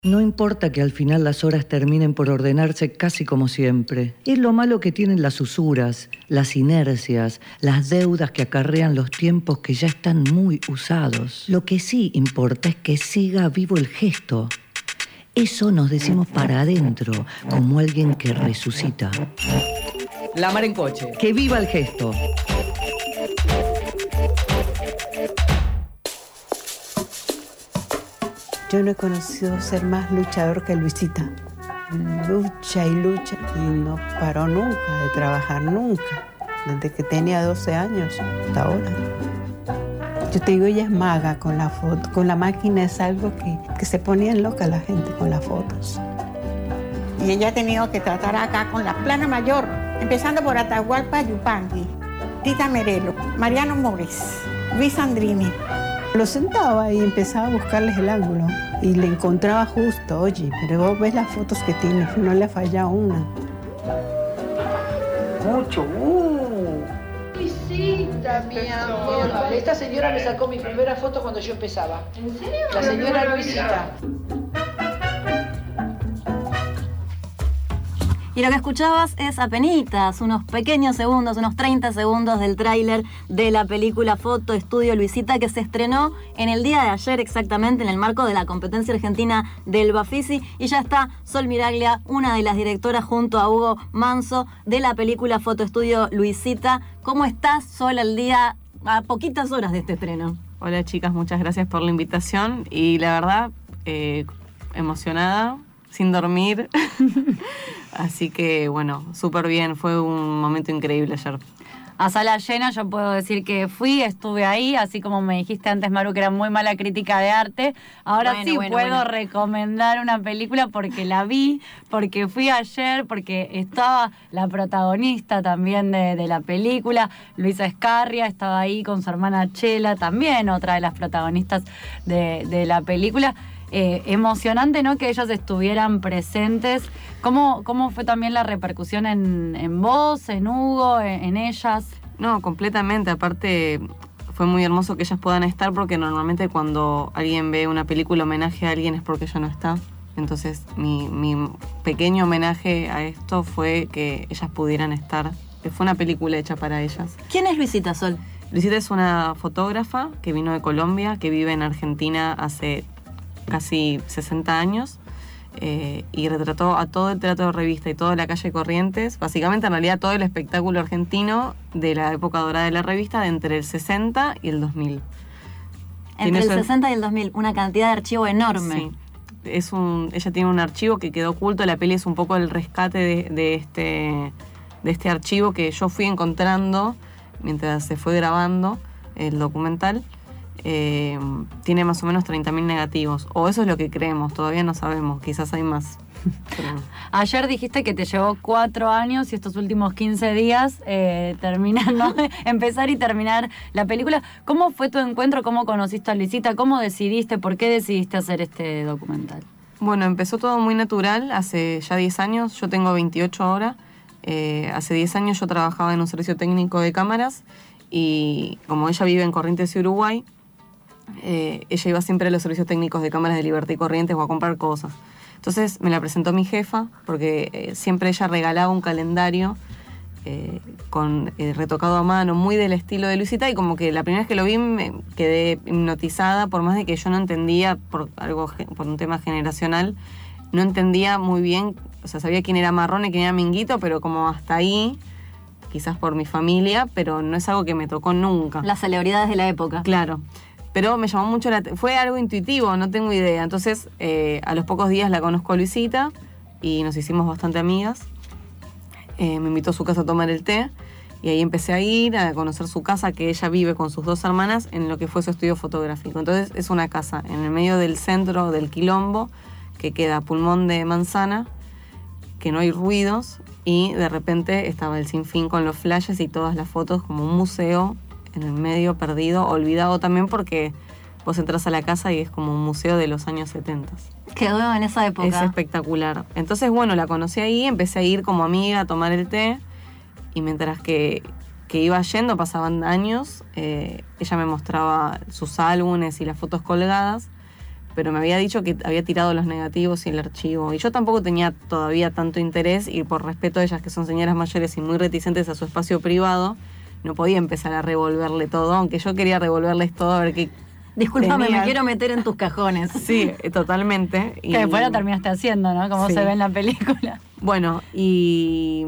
No importa que al final las horas terminen por ordenarse casi como siempre. Es lo malo que tienen las usuras, las inercias, las deudas que acarrean los tiempos que ya están muy usados. Lo que sí importa es que siga vivo el gesto. Eso nos decimos para adentro, como alguien que resucita. La Mar en Coche. ¡Que viva el gesto! Yo no he conocido ser más luchador que Luisita. Lucha y lucha y no paró nunca de trabajar, nunca. Desde que tenía 12 años hasta ahora. Yo te digo, ella es maga con la foto. Con la máquina es algo que se ponían loca la gente con las fotos. Y ella ha tenido que tratar acá con la plana mayor, empezando por Atahualpa Yupanqui, Tita Merelo, Mariano Mores, Luis Andrini. Lo sentaba y empezaba a buscarles el ángulo. Y le encontraba justo, oye, pero vos ves las fotos que tiene, no le ha fallado una. Mucho. Luisita, mi amor. Esta señora me sacó mi primera foto cuando yo empezaba. ¿En serio? La señora Luisita. Y lo que escuchabas es apenitas, unos pequeños segundos, unos 30 segundos del tráiler de la película Foto Estudio Luisita, que se estrenó en el día de ayer exactamente en el marco de la competencia argentina del Bafisi, y ya está Sol Miraglia, una de las directoras junto a Hugo Manso de la película Foto Estudio Luisita. ¿Cómo estás, Sol, al día a poquitas horas de este estreno? Hola chicas, muchas gracias por la invitación y la verdad emocionada, sin dormir. Así que, bueno, súper bien. Fue un momento increíble ayer. A sala llena yo puedo decir que fui, estuve ahí, así como me dijiste antes, Maru, que era muy mala crítica de arte. Ahora puedo recomendar una película porque la vi, porque fui ayer, porque estaba la protagonista también de la película, Luisa Scarria, estaba ahí con su hermana Chela, también otra de las protagonistas de la película. Emocionante, ¿no?, que ellas estuvieran presentes. ¿Cómo fue también la repercusión en vos, en Hugo, en ellas? No, completamente. Aparte, fue muy hermoso que ellas puedan estar porque normalmente cuando alguien ve una película homenaje a alguien es porque ella no está. Entonces, mi pequeño homenaje a esto fue que ellas pudieran estar. Fue una película hecha para ellas. ¿Quién es Luisita, Sol? Luisita es una fotógrafa que vino de Colombia, que vive en Argentina hace casi 60 años y retrató a todo el teatro de revista y toda la calle Corrientes, básicamente en realidad todo el espectáculo argentino de la época dorada de la revista de entre el 60 y el 2000. Entre el 60 y el 2000, una cantidad de archivo enorme. Sí, ella tiene un archivo que quedó oculto, la peli es un poco el rescate de este archivo que yo fui encontrando mientras se fue grabando el documental. Tiene más o menos 30.000 negativos, o eso es lo que creemos, todavía no sabemos, quizás hay más. Pero... Ayer dijiste que te llevó 4 años y estos últimos 15 días terminar, ¿no? Empezar y terminar la película. ¿Cómo fue tu encuentro? ¿Cómo conociste a Luisita? ¿Cómo decidiste? ¿Por qué decidiste hacer este documental? Bueno, empezó todo muy natural, hace ya 10 años, yo tengo 28 ahora, hace 10 años yo trabajaba en un servicio técnico de cámaras y como ella vive en Corrientes y Uruguay, ella iba siempre a los servicios técnicos de cámaras de Libertad y Corrientes o a comprar cosas. Entonces me la presentó mi jefa porque siempre ella regalaba un calendario con retocado a mano, muy del estilo de Luisita, y como que la primera vez que lo vi me quedé hipnotizada, por más de que yo no entendía, por un tema generacional, no entendía muy bien, o sea, sabía quién era Marrone y quién era Minguito, pero como hasta ahí, quizás por mi familia, pero no es algo que me tocó nunca. Las celebridades de la época. Claro. Pero me llamó mucho fue algo intuitivo, no tengo idea. Entonces, a los pocos días la conozco a Luisita y nos hicimos bastante amigas. Me invitó a su casa a tomar el té y ahí empecé a ir a conocer su casa, que ella vive con sus 2 hermanas en lo que fue su estudio fotográfico. Entonces, es una casa en el medio del centro del Quilombo, que queda a pulmón de manzana, que no hay ruidos, y de repente estaba el Sinfín con los flashes y todas las fotos, como un museo en el medio, perdido, olvidado también, porque vos entras a la casa y es como un museo de los años 70. Quedó en esa época. Es espectacular. Entonces, bueno, la conocí ahí, empecé a ir como amiga a tomar el té, y mientras que iba yendo, pasaban años, ella me mostraba sus álbumes y las fotos colgadas, pero me había dicho que había tirado los negativos y el archivo. Y yo tampoco tenía todavía tanto interés, y por respeto a ellas, que son señoras mayores y muy reticentes a su espacio privado, no podía empezar a revolverle todo, aunque yo quería revolverles todo a ver qué. Discúlpame, me quiero meter en tus cajones. Sí, totalmente. Que después lo terminaste haciendo, ¿no? Como se ve en la película. Bueno, y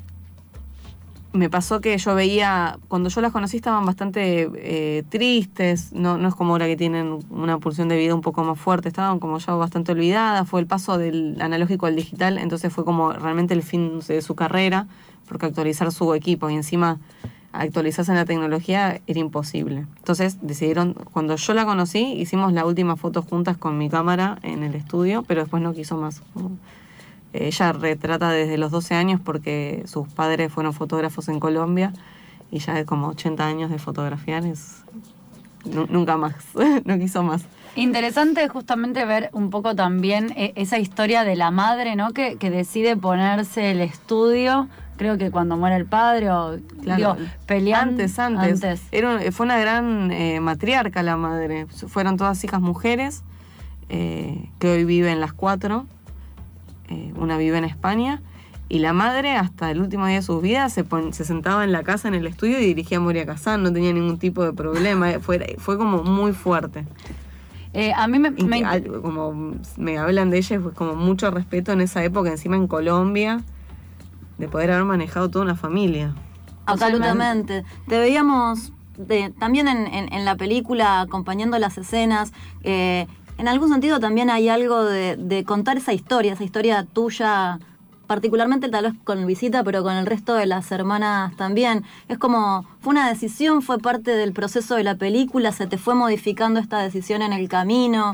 me pasó que yo veía, cuando yo las conocí estaban bastante tristes, no es como ahora que tienen una pulsión de vida un poco más fuerte, estaban como ya bastante olvidadas, fue el paso del analógico al digital, entonces fue como realmente el fin de su carrera, porque actualizar su equipo y encima actualizarse en la tecnología era imposible. Entonces decidieron, cuando yo la conocí, hicimos la última foto juntas con mi cámara en el estudio, pero después no quiso más. Ella retrata desde los 12 años porque sus padres fueron fotógrafos en Colombia y ya de como 80 años de fotografiar nunca más, no quiso más. Interesante justamente ver un poco también esa historia de la madre, ¿no? Que decide ponerse el estudio, creo que cuando muere el padre o claro, peleando. Antes. Fue una gran matriarca la madre. Fueron todas hijas mujeres, que hoy viven las 4. Una vive en España. Y la madre, hasta el último día de sus vidas, se sentaba en la casa, en el estudio, y dirigía a Moria Kazan. No tenía ningún tipo de problema. Fue como muy fuerte. A mí como me hablan de ella, pues como mucho respeto en esa época, encima en Colombia, de poder haber manejado toda una familia. Absolutamente. Te veíamos también en la película acompañando las escenas. En algún sentido también hay algo de contar esa historia tuya, particularmente tal vez con Luisita, pero con el resto de las hermanas también. Es como, fue una decisión, fue parte del proceso de la película, se te fue modificando esta decisión en el camino.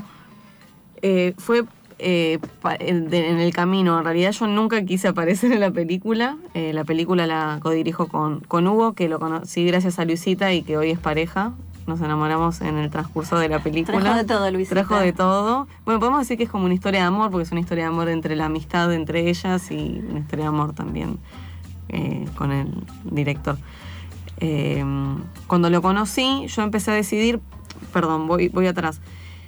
Fue en el camino. En realidad yo nunca quise aparecer en la película. La película la codirijo con Hugo, que lo conocí gracias a Luisita y que hoy es pareja. Nos enamoramos en el transcurso de la película. Trajo de todo, Luisita. Trajo de todo. Bueno, podemos decir que es como una historia de amor, porque es una historia de amor entre la amistad entre ellas y una historia de amor también con el director. Cuando lo conocí, yo empecé a decidir, voy atrás.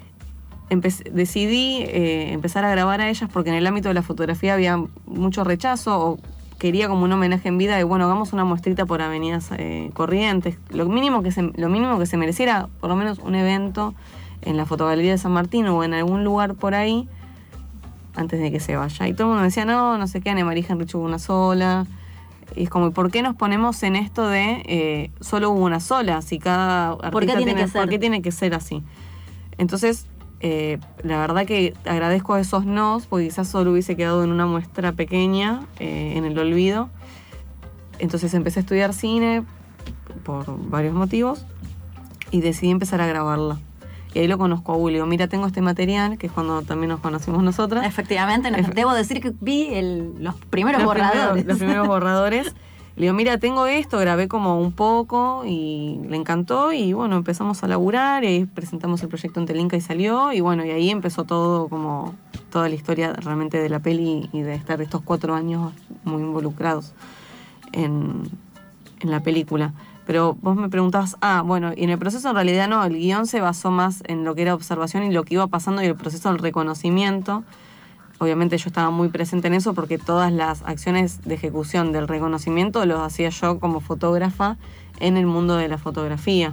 Decidí empezar a grabar a ellas porque en el ámbito de la fotografía había mucho rechazo, o quería como un homenaje en vida de, bueno, hagamos una muestrita por avenidas Corrientes. Lo mínimo que se mereciera, por lo menos un evento en la Fotogalería de San Martín o en algún lugar por ahí, antes de que se vaya. Y todo el mundo me decía, no sé qué, Ana María Henrich hubo una sola. Y es como, ¿por qué nos ponemos en esto de solo hubo una sola? Si cada artista ¿Por qué tiene que ser así? Entonces, la verdad que agradezco a esos nos, porque quizás solo hubiese quedado en una muestra pequeña, en el olvido. Entonces empecé a estudiar cine por varios motivos y decidí empezar a grabarla. Y ahí lo conozco a Hugo. Le digo, mira, tengo este material, que es cuando también nos conocimos nosotras. Efectivamente, debo decir que vi los primeros borradores. Los primeros borradores. Le digo, mira, tengo esto, grabé como un poco y le encantó, y bueno, empezamos a laburar y presentamos el proyecto en Telinca y salió, y bueno, y ahí empezó todo, como toda la historia realmente de la peli y de estar estos 4 años muy involucrados en la película. Pero vos me preguntabas, bueno, y en el proceso en realidad no, el guión se basó más en lo que era observación y lo que iba pasando y el proceso del reconocimiento. Obviamente yo estaba muy presente en eso porque todas las acciones de ejecución del reconocimiento los hacía yo como fotógrafa en el mundo de la fotografía.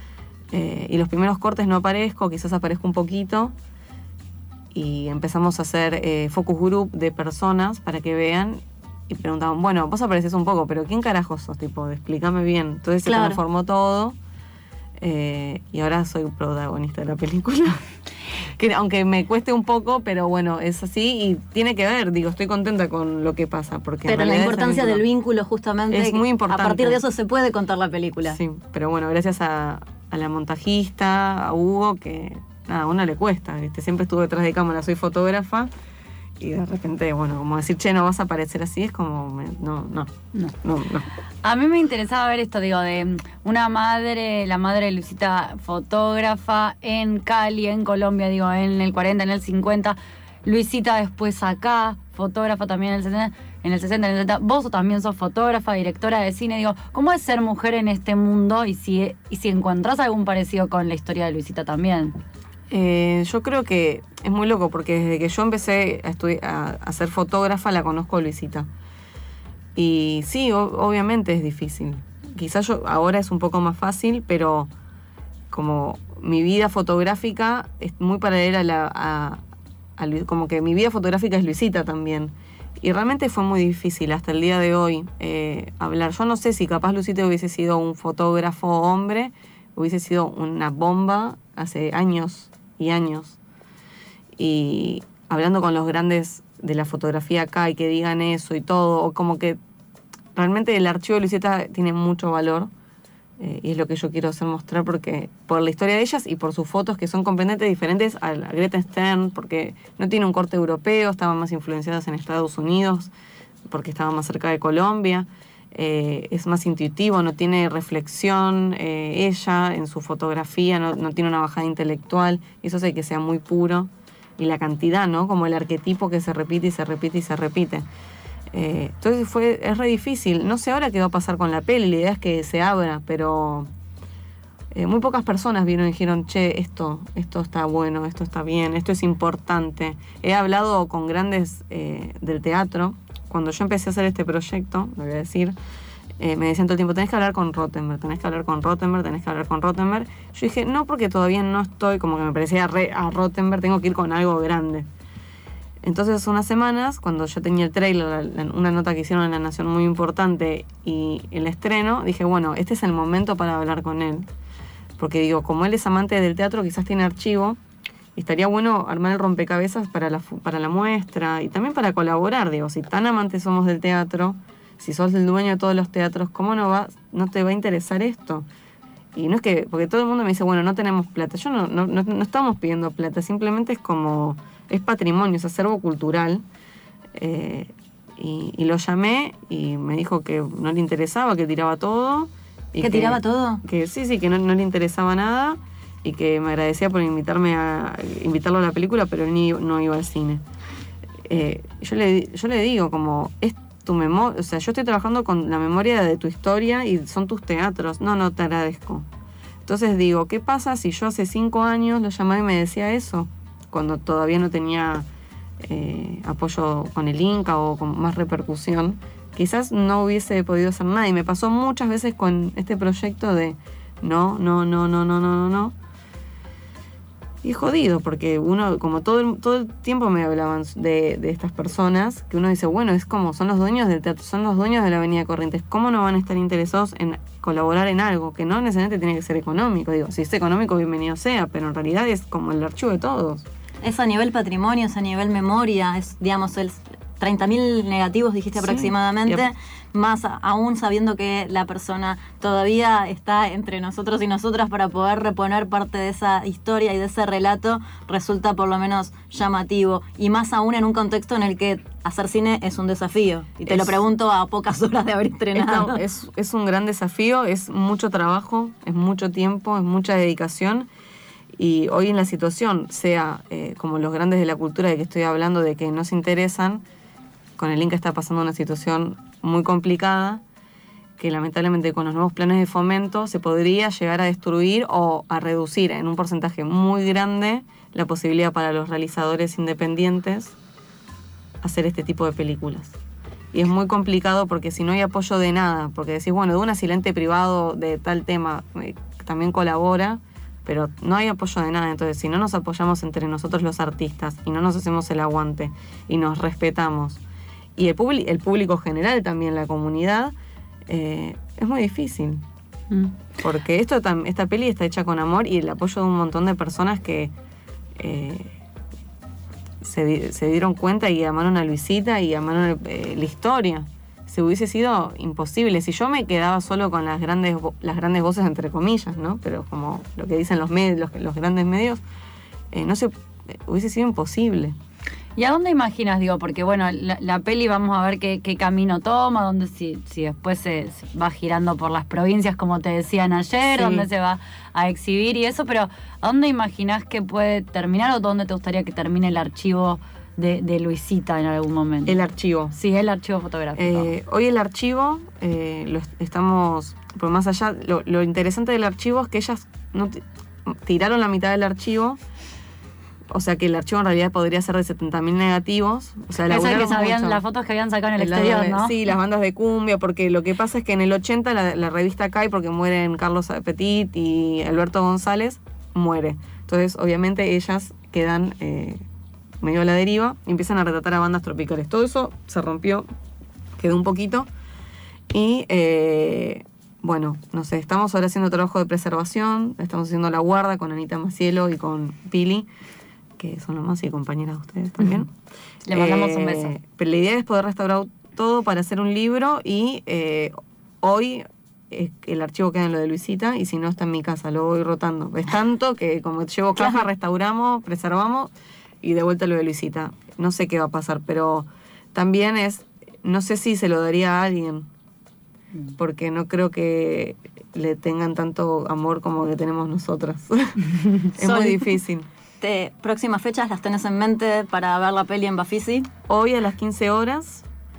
Y los primeros cortes no aparezco, quizás aparezco un poquito. Y empezamos a hacer focus group de personas para que vean. Y preguntaban, bueno, vos apareces un poco, pero ¿quién carajo sos? Tipo, explícame bien. Entonces se transformó todo. Y ahora soy protagonista de la película. Que aunque me cueste un poco, pero bueno, es así y tiene que ver, estoy contenta con lo que pasa. Porque pero la importancia del vínculo justamente es muy importante. A partir de eso se puede contar la película. Sí, pero bueno, gracias a la montajista, a Hugo, que a uno le cuesta, siempre estuve detrás de cámara, soy fotógrafa. Y de repente, bueno, como decir, no vas a aparecer así, es como, no. A mí me interesaba ver esto, de una madre, la madre de Luisita, fotógrafa en Cali, en Colombia, en el 40, en el 50. Luisita después acá, fotógrafa también en el 60, en el 70. Vos también sos fotógrafa, directora de cine. ¿Cómo es ser mujer en este mundo? Y si encontrás algún parecido con la historia de Luisita también. Yo creo que es muy loco porque desde que yo empecé a ser fotógrafa la conozco a Luisita. Y sí, obviamente es difícil. Quizás ahora es un poco más fácil, pero como mi vida fotográfica es muy paralela como que mi vida fotográfica es Luisita también. Y realmente fue muy difícil hasta el día de hoy hablar. Yo no sé si capaz Luisita hubiese sido un fotógrafo hombre, hubiese sido una bomba hace años y años. Y hablando con los grandes de la fotografía acá y que digan eso y todo, o como que realmente el archivo de Luisita tiene mucho valor. Y es lo que yo quiero hacer mostrar porque por la historia de ellas y por sus fotos que son completamente diferentes a Greta Stern, porque no tiene un corte europeo, estaban más influenciadas en Estados Unidos, porque estaba más cerca de Colombia, es más intuitivo, no tiene reflexión ella en su fotografía, no tiene una bajada intelectual, y eso hace que sea muy puro, y la cantidad, ¿no? Como el arquetipo que se repite y se repite y se repite. Entonces es re difícil. No sé ahora qué va a pasar con la peli, la idea es que se abra, pero muy pocas personas vieron y dijeron, che, esto está bueno, esto está bien, esto es importante. He hablado con grandes del teatro. Cuando yo empecé a hacer este proyecto, lo voy a decir, me decían todo el tiempo, tenés que hablar con Rottenberg, tenés que hablar con Rottenberg, tenés que hablar con Rottenberg. Yo dije, no, porque todavía no estoy, como que me parecía a Rottenberg, tengo que ir con algo grande. Entonces, hace unas semanas, cuando yo tenía el trailer, una nota que hicieron en La Nación muy importante y el estreno, dije, bueno, este es el momento para hablar con él. Porque digo, como él es amante del teatro, quizás tiene archivo, y estaría bueno armar el rompecabezas para la muestra y también para colaborar. Digo, si tan amantes somos del teatro, si sos el dueño de todos los teatros, ¿cómo no te va a interesar esto? Y no es que, porque todo el mundo me dice, bueno, no tenemos plata. Yo no estamos pidiendo plata, simplemente es como... Es patrimonio, es acervo cultural. Y lo llamé y me dijo que no le interesaba, que tiraba todo. ¿Que tiraba todo? Que sí, que no le interesaba nada y que me agradecía por invitarlo a la película, pero él no iba al cine. Yo le digo, como, es tu memoria, o sea, yo estoy trabajando con la memoria de tu historia y son tus teatros. No te agradezco. Entonces digo, ¿qué pasa si yo hace 5 años lo llamaba y me decía eso? Cuando todavía no tenía apoyo con el Inca o con más repercusión, quizás no hubiese podido hacer nada. Y me pasó muchas veces con este proyecto de no. Y jodido, porque uno, como todo el tiempo me hablaban de estas personas, que uno dice, bueno, es como, son los dueños del teatro, son los dueños de la Avenida Corrientes, ¿cómo no van a estar interesados en colaborar en algo que no necesariamente tiene que ser económico? Digo, si es económico, bienvenido sea, pero en realidad es como el archivo de todos. Es a nivel patrimonio, es a nivel memoria, es, digamos, el 30.000 negativos, dijiste, sí, aproximadamente, yep. Más aún sabiendo que la persona todavía está entre nosotros y nosotras para poder reponer parte de esa historia y de ese relato, resulta por lo menos llamativo. Y más aún en un contexto en el que hacer cine es un desafío. Y te lo pregunto a pocas horas de haber estrenado. Es un gran desafío, es mucho trabajo, es mucho tiempo, es mucha dedicación. Y hoy en la situación, sea como los grandes de la cultura de que estoy hablando, de que no se interesan, con el Inca está pasando una situación muy complicada, que lamentablemente con los nuevos planes de fomento se podría llegar a destruir o a reducir en un porcentaje muy grande la posibilidad para los realizadores independientes hacer este tipo de películas. Y es muy complicado porque si no hay apoyo de nada, porque decís, bueno, de un asilante privado de tal tema también colabora, pero no hay apoyo de nada. Entonces, si no nos apoyamos entre nosotros los artistas y no nos hacemos el aguante y nos respetamos, y el público general también, la comunidad, es muy difícil. Porque esta peli está hecha con amor y el apoyo de un montón de personas que se dieron cuenta y amaron a Luisita y amaron la historia. Se hubiese sido imposible si yo me quedaba solo con las grandes voces, entre comillas, ¿no? Pero como lo que dicen los medios, los grandes medios, hubiese sido imposible. ¿Y a dónde imaginas, digo? Porque bueno, la peli vamos a ver qué camino toma, dónde si después se va girando por las provincias, como te decían ayer, sí, dónde se va a exhibir y eso, pero ¿a dónde imaginás que puede terminar o dónde te gustaría que termine el archivo de Luisita en algún momento? El archivo. Sí, el archivo fotográfico. Hoy el archivo lo estamos, por más allá, lo interesante del archivo es que ellas no tiraron la mitad del archivo o sea que el archivo en realidad podría ser de 70.000 negativos. O sea, eso es que sabían, las fotos que habían sacado en el exterior, ¿no? Sí, las bandas de cumbia, porque lo que pasa es que en el 80 la revista cae porque mueren Carlos Petit y Alberto González, muere. Entonces, obviamente, ellas quedan medio a la deriva y empiezan a retratar a bandas tropicales. Todo eso se rompió, quedó un poquito. Y, bueno, no sé, estamos ahora haciendo trabajo de preservación, estamos haciendo La Guarda con Anita Macielo y con Pili, que son las más y compañeras de ustedes también. Le mandamos un beso. Pero la idea es poder restaurar todo para hacer un libro y hoy el archivo queda en lo de Luisita y si no está en mi casa, lo voy rotando. Es tanto que como llevo caja, restauramos, preservamos y de vuelta lo de Luisita. No sé qué va a pasar, pero también no sé si se lo daría a alguien, porque no creo que le tengan tanto amor como le tenemos nosotras. Es muy difícil. ¿Próximas fechas las tenés en mente para ver la peli en Bafisi? Hoy a las 15 horas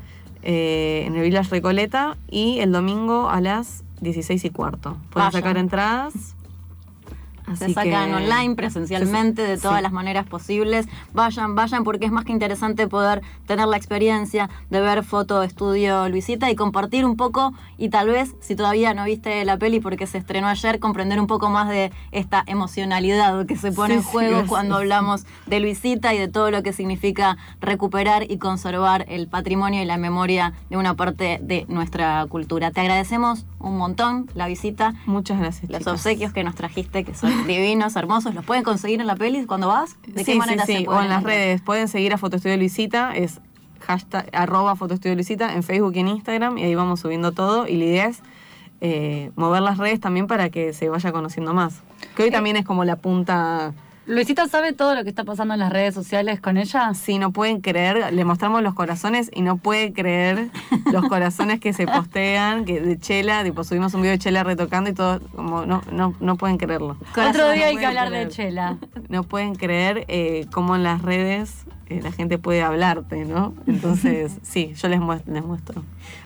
en el Village Recoleta y el domingo a las 16:15. Pueden sacar entradas. Se sacan online, presencialmente, de todas las maneras posibles. Vayan, porque es más que interesante poder tener la experiencia de ver Foto Estudio Luisita y compartir un poco, y tal vez, si todavía no viste la peli porque se estrenó ayer, comprender un poco más de esta emocionalidad que se pone en juego cuando hablamos de Luisita y de todo lo que significa recuperar y conservar el patrimonio y la memoria de una parte de nuestra cultura. Te agradecemos un montón la visita. Muchas gracias, los obsequios que nos trajiste, que son divinos, hermosos. ¿Los pueden conseguir en la peli cuando vas? ¿De qué manera se pueden? O en las redes. Pueden seguir a Foto Estudio Luisita, es hashtag @Foto Estudio Luisita en Facebook y en Instagram, y ahí vamos subiendo todo. Y la idea es mover las redes también para que se vaya conociendo más. Que hoy también es como la punta. ¿Luisita sabe todo lo que está pasando en las redes sociales con ella? Sí, no pueden creer, le mostramos los corazones y no puede creer los corazones que se postean, que de Chela, tipo subimos un video de Chela retocando y todo, como no pueden creerlo. Otro día hay que hablar de Chela. No pueden creer cómo en las redes la gente puede hablarte, ¿no? Entonces, sí, yo les muestro.